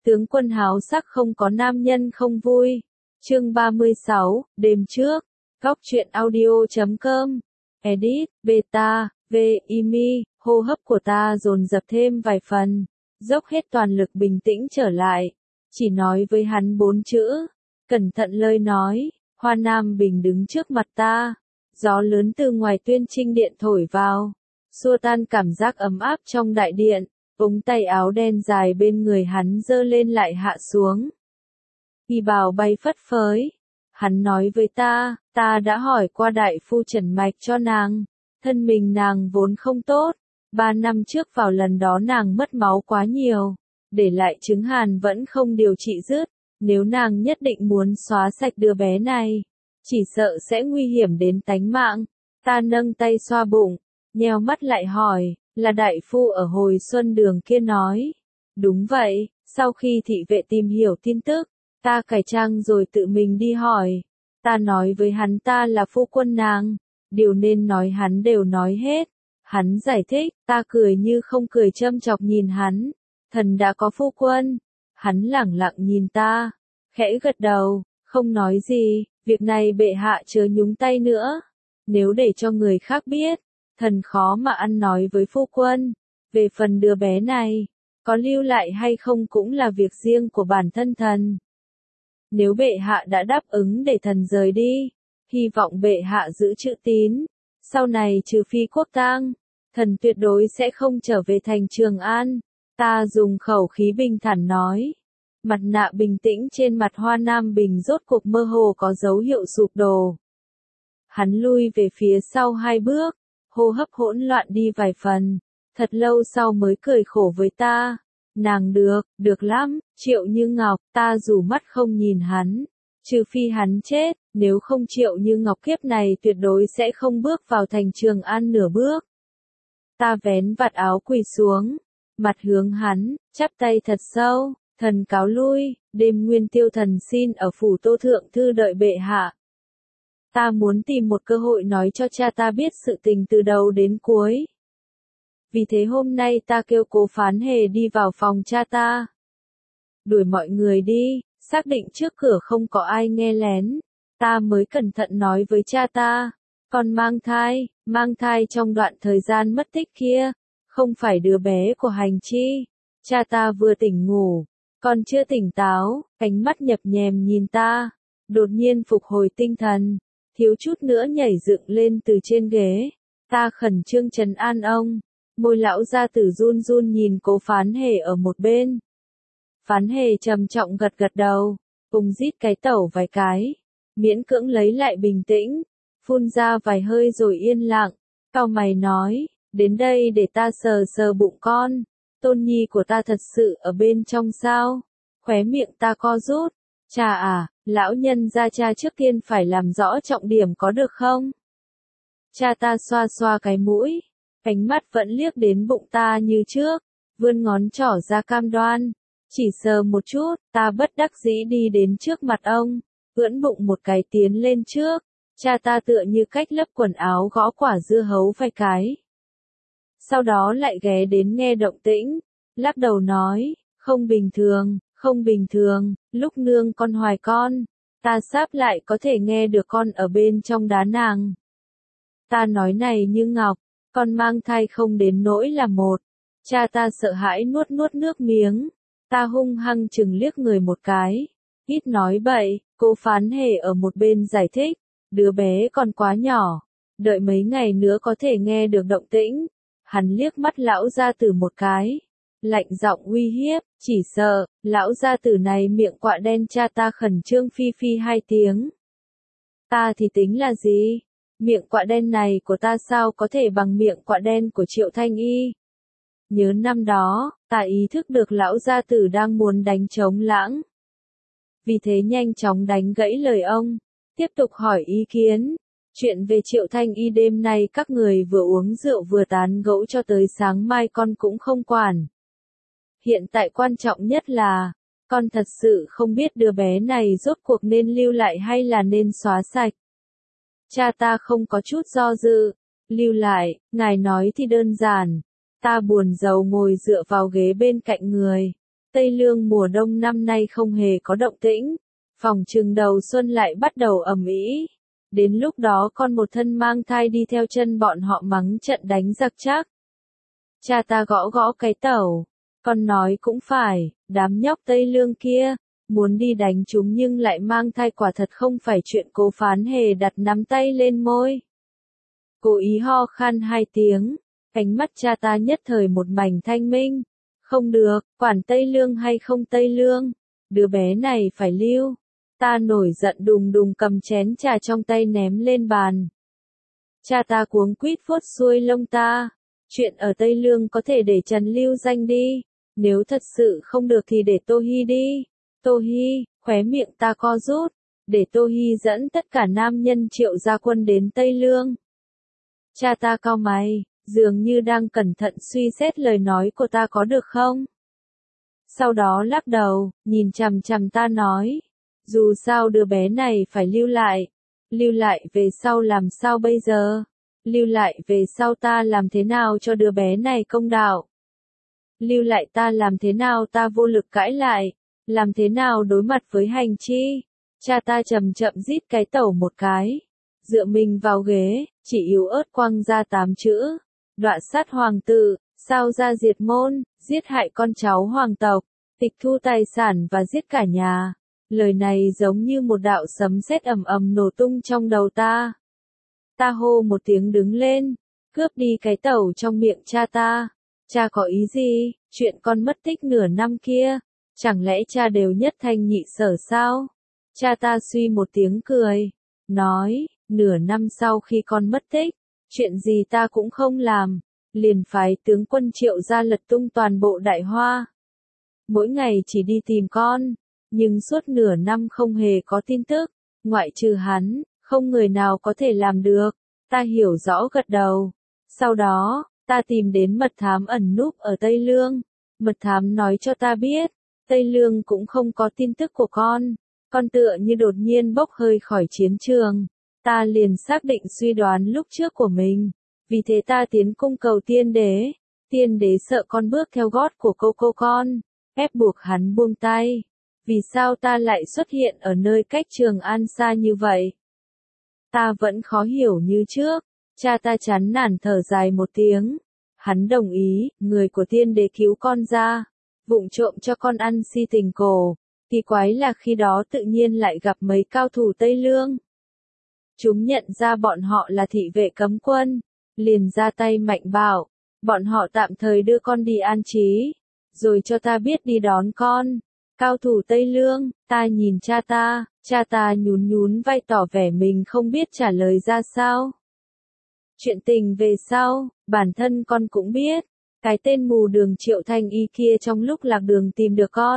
Tướng quân háo sắc không có nam nhân không vui. Chương 36, đêm trước. Góc truyện audio.com. Edit, beta, Imi, hô hấp của ta dồn dập thêm vài phần. Dốc hết toàn lực bình tĩnh trở lại. Chỉ nói với hắn 4 chữ. Cẩn thận lời nói. Hoa Nam Bình đứng trước mặt ta. Gió lớn từ ngoài Tuyên Trinh điện thổi vào. Xua tan cảm giác ấm áp trong đại điện. Ống tay áo đen dài bên người hắn giơ lên lại hạ xuống. Y bào bay phất phới. Hắn nói với ta đã hỏi qua đại phu trần mạch cho nàng. Thân mình nàng vốn không tốt. 3 năm trước vào lần đó nàng mất máu quá nhiều. Để lại chứng hàn vẫn không điều trị dứt. Nếu nàng nhất định muốn xóa sạch đứa bé này, chỉ sợ sẽ nguy hiểm đến tánh mạng. Ta nâng tay xoa bụng, nheo mắt lại hỏi, là đại phu ở hồi xuân đường kia nói. Đúng vậy, sau khi thị vệ tìm hiểu tin tức, ta cải trang rồi tự mình đi hỏi. Ta nói với hắn ta là phu quân nàng, điều nên nói hắn đều nói hết. Hắn giải thích, ta cười như không cười châm chọc nhìn hắn. Thần đã có phu quân. Hắn lẳng lặng nhìn ta, khẽ gật đầu, không nói gì, việc này bệ hạ chớ nhúng tay nữa. Nếu để cho người khác biết, thần khó mà ăn nói với phu quân. Về phần đứa bé này, có lưu lại hay không cũng là việc riêng của bản thân thần. Nếu bệ hạ đã đáp ứng để thần rời đi, hy vọng bệ hạ giữ chữ tín. Sau này trừ phi quốc tang, thần tuyệt đối sẽ không trở về thành Trường An. Ta dùng khẩu khí bình thản nói. Mặt nạ bình tĩnh trên mặt Hoa Nam Bình rốt cuộc mơ hồ có dấu hiệu sụp đổ. Hắn lui về phía sau 2 bước, hô hấp hỗn loạn đi vài phần, thật lâu sau mới cười khổ với ta. Nàng được lắm, Triệu Như Ngọc, ta rủ mắt không nhìn hắn. Trừ phi hắn chết, nếu không Triệu Như Ngọc kiếp này tuyệt đối sẽ không bước vào thành Trường An nửa bước. Ta vén vạt áo quỳ xuống, mặt hướng hắn, chắp tay thật sâu. Thần cáo lui, đêm nguyên tiêu thần xin ở phủ Tô Thượng Thư đợi bệ hạ. Ta muốn tìm một cơ hội nói cho cha ta biết sự tình từ đầu đến cuối. Vì thế hôm nay ta kêu Cố Phán Hề đi vào phòng cha ta. Đuổi mọi người đi, xác định trước cửa không có ai nghe lén. Ta mới cẩn thận nói với cha ta, con mang thai trong đoạn thời gian mất tích kia, không phải đứa bé của Hành Chi. Cha ta vừa tỉnh ngủ. Còn chưa tỉnh táo, ánh mắt nhập nhèm nhìn ta, đột nhiên phục hồi tinh thần, thiếu chút nữa nhảy dựng lên từ trên ghế. Ta khẩn trương trấn an ông, môi lão gia tử run run nhìn Cố Phán Hề ở một bên. Phán Hề trầm trọng gật gật đầu, cùng rít cái tẩu vài cái, miễn cưỡng lấy lại bình tĩnh, phun ra vài hơi rồi yên lặng, cau mày nói, đến đây để ta sờ sờ bụng con. Tôn nhi của ta thật sự ở bên trong sao? Khóe miệng ta co rút. Cha à, lão nhân gia cha trước tiên phải làm rõ trọng điểm có được không? Cha ta xoa xoa cái mũi, ánh mắt vẫn liếc đến bụng ta như trước, vươn ngón trỏ ra cam đoan. Chỉ sờ một chút, ta bất đắc dĩ đi đến trước mặt ông, ưỡn bụng một cái tiến lên trước. Cha ta tựa như cách lấp quần áo gõ quả dưa hấu vài cái. Sau đó lại ghé đến nghe động tĩnh, lắc đầu nói, không bình thường, lúc nương con hoài con, ta sáp lại có thể nghe được con ở bên trong đá nàng. Ta nói này Như Ngọc, con mang thai không đến nỗi là một. Cha ta sợ hãi nuốt nước miếng, ta hung hăng chừng liếc người một cái, ít nói bậy. Cố Phán Hề ở một bên giải thích, đứa bé còn quá nhỏ, đợi mấy ngày nữa có thể nghe được động tĩnh. Hắn liếc mắt lão gia tử một cái, lạnh giọng uy hiếp, chỉ sợ, lão gia tử này miệng quạ đen cha ta khẩn trương phi phi 2 tiếng. Ta thì tính là gì? Miệng quạ đen này của ta sao có thể bằng miệng quạ đen của Triệu Thanh Y? Nhớ năm đó, ta ý thức được lão gia tử đang muốn đánh trống lãng. Vì thế nhanh chóng đánh gãy lời ông, tiếp tục hỏi ý kiến. Chuyện về Triệu Thanh Y đêm nay các người vừa uống rượu vừa tán gẫu cho tới sáng mai con cũng không quản. Hiện tại quan trọng nhất là, con thật sự không biết đứa bé này rốt cuộc nên lưu lại hay là nên xóa sạch. Cha ta không có chút do dự, lưu lại, ngài nói thì đơn giản. Ta buồn rầu ngồi dựa vào ghế bên cạnh người. Tây Lương mùa đông năm nay không hề có động tĩnh, phòng chừng đầu xuân lại bắt đầu ầm ĩ. Đến lúc đó con một thân mang thai đi theo chân bọn họ mắng trận đánh giặc chắc. Cha ta gõ gõ cái tẩu, con nói cũng phải, đám nhóc Tây Lương kia, muốn đi đánh chúng nhưng lại mang thai quả thật không phải chuyện. Cố Phán Hề đặt nắm tay lên môi. Cố ý ho khan 2 tiếng, ánh mắt cha ta nhất thời một mảnh thanh minh. Không được, quản Tây Lương hay không Tây Lương, đứa bé này phải lưu. Ta nổi giận đùng đùng cầm chén trà trong tay ném lên bàn. Cha ta cuống quýt vuốt xuôi lông ta. Chuyện ở Tây Lương có thể để Trần lưu danh đi, nếu thật sự không được thì để Tô Hi đi. Tô Hi, khóe miệng ta co rút, để Tô Hi dẫn tất cả nam nhân Triệu gia quân đến Tây Lương. Cha ta cau mày, dường như đang cẩn thận suy xét lời nói của ta có được không. Sau đó lắc đầu, nhìn chằm chằm ta nói, dù sao đứa bé này phải lưu lại về sau làm sao bây giờ, lưu lại về sau ta làm thế nào cho đứa bé này công đạo. Lưu lại ta làm thế nào ta vô lực cãi lại, làm thế nào đối mặt với hành chi. Cha ta chậm chậm rít cái tẩu một cái, dựa mình vào ghế, chỉ yếu ớt quăng ra 8 chữ, đọa sát hoàng tử, sao ra diệt môn, giết hại con cháu hoàng tộc, tịch thu tài sản và giết cả nhà. Lời này giống như một đạo sấm sét ầm ầm nổ tung trong đầu ta. Ta hô một tiếng đứng lên, cướp đi cái tẩu trong miệng cha ta. Cha có ý gì, chuyện con mất tích nửa năm kia, chẳng lẽ cha đều nhất thanh nhị sở sao? Cha ta suy một tiếng cười, nói, nửa năm sau khi con mất tích, chuyện gì ta cũng không làm, liền phái tướng quân Triệu ra lật tung toàn bộ Đại Hoa. Mỗi ngày chỉ đi tìm con, nhưng suốt nửa năm không hề có tin tức, ngoại trừ hắn, không người nào có thể làm được. Ta hiểu rõ gật đầu. Sau đó, ta tìm đến mật thám ẩn núp ở Tây Lương. Mật thám nói cho ta biết, Tây Lương cũng không có tin tức của con tựa như đột nhiên bốc hơi khỏi chiến trường. Ta liền xác định suy đoán lúc trước của mình, vì thế ta tiến cung cầu tiên đế sợ con bước theo gót của cô con, ép buộc hắn buông tay. Vì sao ta lại xuất hiện ở nơi cách Trường An xa như vậy? Ta vẫn khó hiểu như trước. Cha ta chán nản thở dài một tiếng. Hắn đồng ý, người của tiên đế cứu con ra, vụng trộm cho con ăn si tình cổ. Kỳ quái là khi đó tự nhiên lại gặp mấy cao thủ Tây Lương. Chúng nhận ra bọn họ là thị vệ cấm quân, liền ra tay mạnh bảo, bọn họ tạm thời đưa con đi an trí, rồi cho ta biết đi đón con. Cao thủ Tây Lương, ta nhìn cha ta nhún vai tỏ vẻ mình không biết trả lời ra sao. Chuyện tình về sau, bản thân con cũng biết, cái tên mù đường Triệu Thanh Y kia trong lúc lạc đường tìm được con.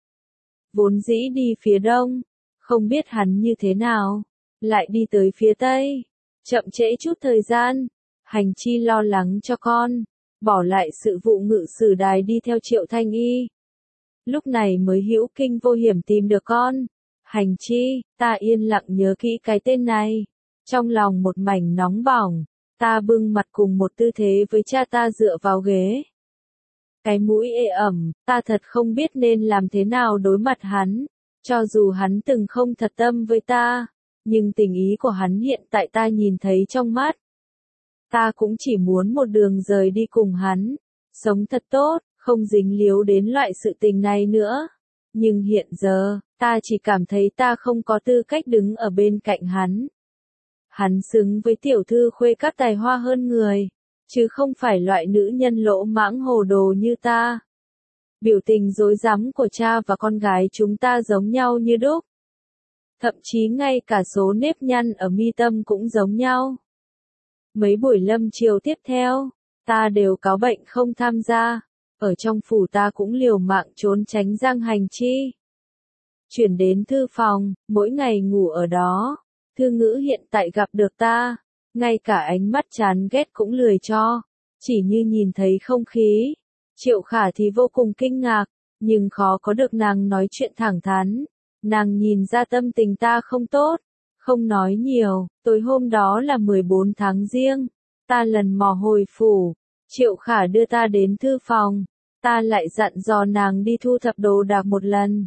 Vốn dĩ đi phía đông, không biết hắn như thế nào, lại đi tới phía tây, chậm trễ chút thời gian, hành chi lo lắng cho con, bỏ lại sự vụ ngự sử đài đi theo Triệu Thanh Y. Lúc này mới hữu kinh vô hiểm tìm được con. Hành chi, ta yên lặng nhớ kỹ cái tên này. Trong lòng một mảnh nóng bỏng, ta bưng mặt cùng một tư thế với cha ta dựa vào ghế. Cái mũi ê ẩm, ta thật không biết nên làm thế nào đối mặt hắn. Cho dù hắn từng không thật tâm với ta, nhưng tình ý của hắn hiện tại ta nhìn thấy trong mắt. Ta cũng chỉ muốn một đường rời đi cùng hắn, sống thật tốt, không dính líu đến loại sự tình này nữa. Nhưng hiện giờ, ta chỉ cảm thấy ta không có tư cách đứng ở bên cạnh hắn. Hắn xứng với tiểu thư khuê các tài hoa hơn người, chứ không phải loại nữ nhân lỗ mãng hồ đồ như ta. Biểu tình rối rắm của cha và con gái chúng ta giống nhau như đúc. Thậm chí ngay cả số nếp nhăn ở mi tâm cũng giống nhau. Mấy buổi lâm chiều tiếp theo, ta đều cáo bệnh không tham gia. Ở trong phủ ta cũng liều mạng trốn tránh Giang Hành Chi. Chuyển đến thư phòng, mỗi ngày ngủ ở đó. Thư Ngữ hiện tại gặp được ta, ngay cả ánh mắt chán ghét cũng lười cho, chỉ như nhìn thấy không khí. Triệu Khả thì vô cùng kinh ngạc, nhưng khó có được nàng nói chuyện thẳng thắn. Nàng nhìn ra tâm tình ta không tốt, không nói nhiều. Tối hôm đó là 14 tháng Giêng, ta lần mò hồi phủ, Triệu Khả đưa ta đến thư phòng. Ta lại dặn dò nàng đi thu thập đồ đạc một lần.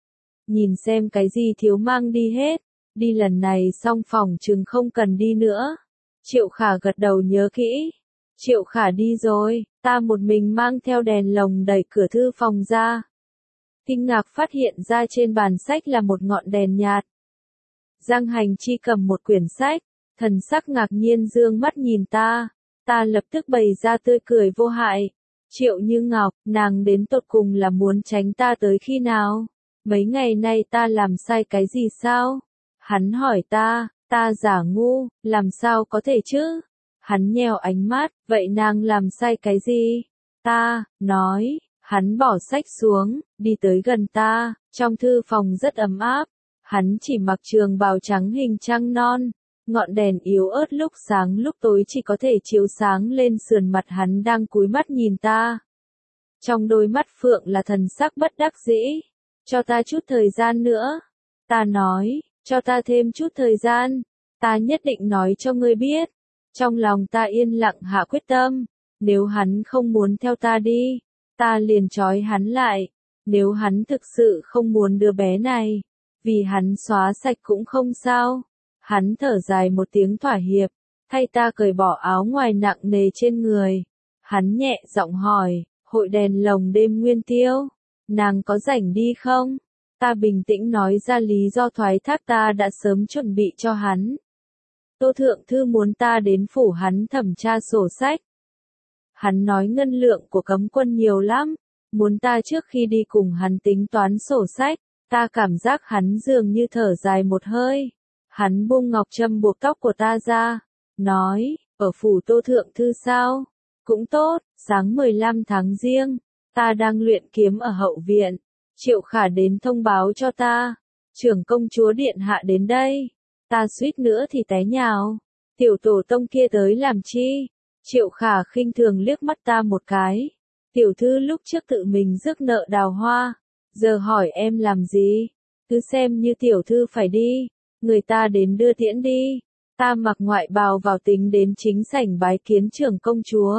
Nhìn xem cái gì thiếu mang đi hết, đi lần này xong phòng chừng không cần đi nữa. Triệu Khả gật đầu nhớ kỹ. Triệu Khả đi rồi, ta một mình mang theo đèn lồng đẩy cửa thư phòng ra. Kinh ngạc phát hiện ra trên bàn sách là một ngọn đèn nhạt. Giang Hành Chi cầm một quyển sách, thần sắc ngạc nhiên dương mắt nhìn ta. Ta lập tức bày ra tươi cười vô hại. Triệu Như Ngọc, nàng đến tột cùng là muốn tránh ta tới khi nào? Mấy ngày nay ta làm sai cái gì sao? Hắn hỏi ta giả ngu, làm sao có thể chứ? Hắn nheo ánh mắt, vậy nàng làm sai cái gì? Ta nói, hắn bỏ sách xuống, đi tới gần ta, trong thư phòng rất ấm áp. Hắn chỉ mặc trường bào trắng hình trăng non, ngọn đèn yếu ớt lúc sáng lúc tối chỉ có thể chiếu sáng lên sườn mặt hắn đang cúi mắt nhìn ta. Trong đôi mắt phượng là thần sắc bất đắc dĩ. Cho ta chút thời gian nữa. Ta nói, cho ta thêm chút thời gian. Ta nhất định nói cho ngươi biết. Trong lòng ta yên lặng hạ quyết tâm. Nếu hắn không muốn theo ta đi, ta liền trói hắn lại. Nếu hắn thực sự không muốn đứa bé này, vì hắn xóa sạch cũng không sao. Hắn thở dài một tiếng thỏa hiệp, thay ta cởi bỏ áo ngoài nặng nề trên người. Hắn nhẹ giọng hỏi, hội đèn lồng đêm nguyên tiêu, nàng có rảnh đi không? Ta bình tĩnh nói ra lý do thoái thác ta đã sớm chuẩn bị cho hắn. Tô Thượng Thư muốn ta đến phủ hắn thẩm tra sổ sách. Hắn nói ngân lượng của cấm quân nhiều lắm, muốn ta trước khi đi cùng hắn tính toán sổ sách. Ta cảm giác hắn dường như thở dài một hơi. Hắn buông ngọc trâm buộc tóc của ta ra, nói, ở phủ Tô Thượng Thư sao? Cũng tốt, sáng 15 tháng Giêng, ta đang luyện kiếm ở hậu viện. Triệu Khả đến thông báo cho ta, trưởng công chúa điện hạ đến đây. Ta suýt nữa thì té nhào. Tiểu tổ tông kia tới làm chi? Triệu Khả khinh thường liếc mắt ta một cái. Tiểu thư lúc trước tự mình rước nợ đào hoa, giờ hỏi em làm gì? Cứ xem như tiểu thư phải đi, người ta đến đưa tiễn đi. Ta mặc ngoại bào vào tính đến chính sảnh bái kiến trưởng công chúa.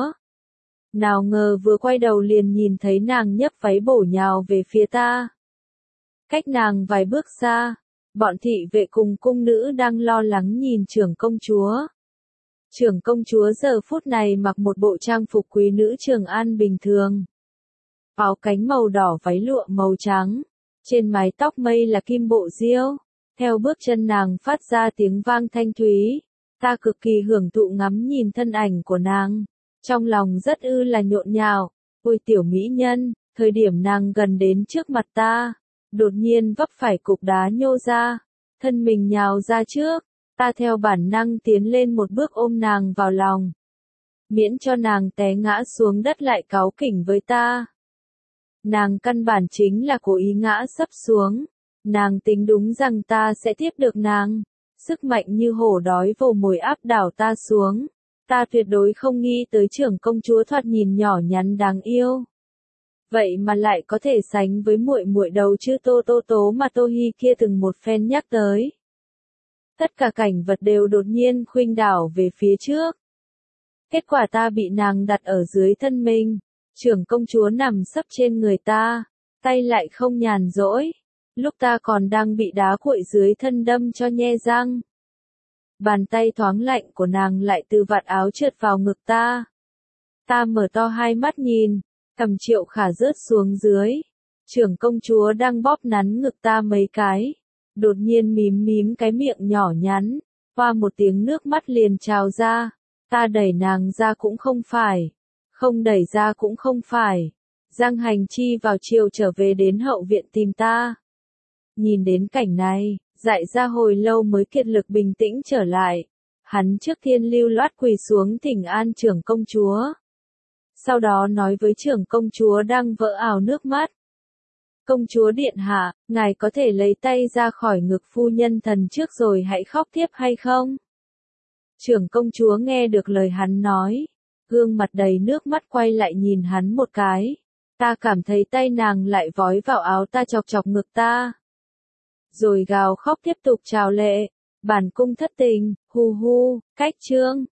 Nào ngờ vừa quay đầu liền nhìn thấy nàng nhấc váy bổ nhào về phía ta. Cách nàng vài bước xa, bọn thị vệ cùng cung nữ đang lo lắng nhìn trưởng công chúa. Trưởng công chúa giờ phút này mặc một bộ trang phục quý nữ Trường An bình thường. Áo cánh màu đỏ, váy lụa màu trắng, trên mái tóc mây là kim bộ diêu. Theo bước chân nàng phát ra tiếng vang thanh thúy, ta cực kỳ hưởng thụ ngắm nhìn thân ảnh của nàng. Trong lòng rất là nhộn nhạo. Ôi tiểu mỹ nhân, thời điểm nàng gần đến trước mặt ta, đột nhiên vấp phải cục đá nhô ra, thân mình nhào ra trước. Ta theo bản năng tiến lên một bước ôm nàng vào lòng, miễn cho nàng té ngã xuống đất lại cáu kỉnh với ta. Nàng căn bản chính là cố ý ngã sấp xuống. Nàng tính đúng rằng ta sẽ tiếp được nàng. Sức mạnh như hổ đói vồ mồi áp đảo ta xuống. Ta tuyệt đối không nghĩ tới trưởng công chúa thoạt nhìn nhỏ nhắn đáng yêu. Vậy mà lại có thể sánh với muội muội đầu chữ Tô Tô Tố mà Tô Hi kia từng một phen nhắc tới. Tất cả cảnh vật đều đột nhiên khuynh đảo về phía trước. Kết quả ta bị nàng đặt ở dưới thân mình. Trưởng công chúa nằm sấp trên người ta, tay lại không nhàn rỗi. Lúc ta còn đang bị đá cuội dưới thân đâm cho nhe răng. Bàn tay thoáng lạnh của nàng lại từ vạt áo trượt vào ngực ta. Ta mở to hai mắt nhìn, cầm Triệu Khả rớt xuống dưới. Trưởng công chúa đang bóp nắn ngực ta mấy cái. Đột nhiên mím mím cái miệng nhỏ nhắn, hoa một tiếng nước mắt liền trào ra. Ta đẩy nàng ra cũng không phải, không đẩy ra cũng không phải. Giang Hành Chi vào chiều trở về đến hậu viện tìm ta. Nhìn đến cảnh này, dại ra hồi lâu mới kiệt lực bình tĩnh trở lại. Hắn trước tiên lưu loát quỳ xuống thỉnh an trưởng công chúa. Sau đó nói với trưởng công chúa đang vỡ ào nước mắt. Công chúa điện hạ, ngài có thể lấy tay ra khỏi ngực phu nhân thần trước rồi hãy khóc tiếp hay không? Trưởng công chúa nghe được lời hắn nói, gương mặt đầy nước mắt quay lại nhìn hắn một cái. Ta cảm thấy tay nàng lại vói vào áo ta chọc chọc ngực ta. Rồi gào khóc tiếp tục trào lệ. Bản cung thất tình, hu hu, cách chương.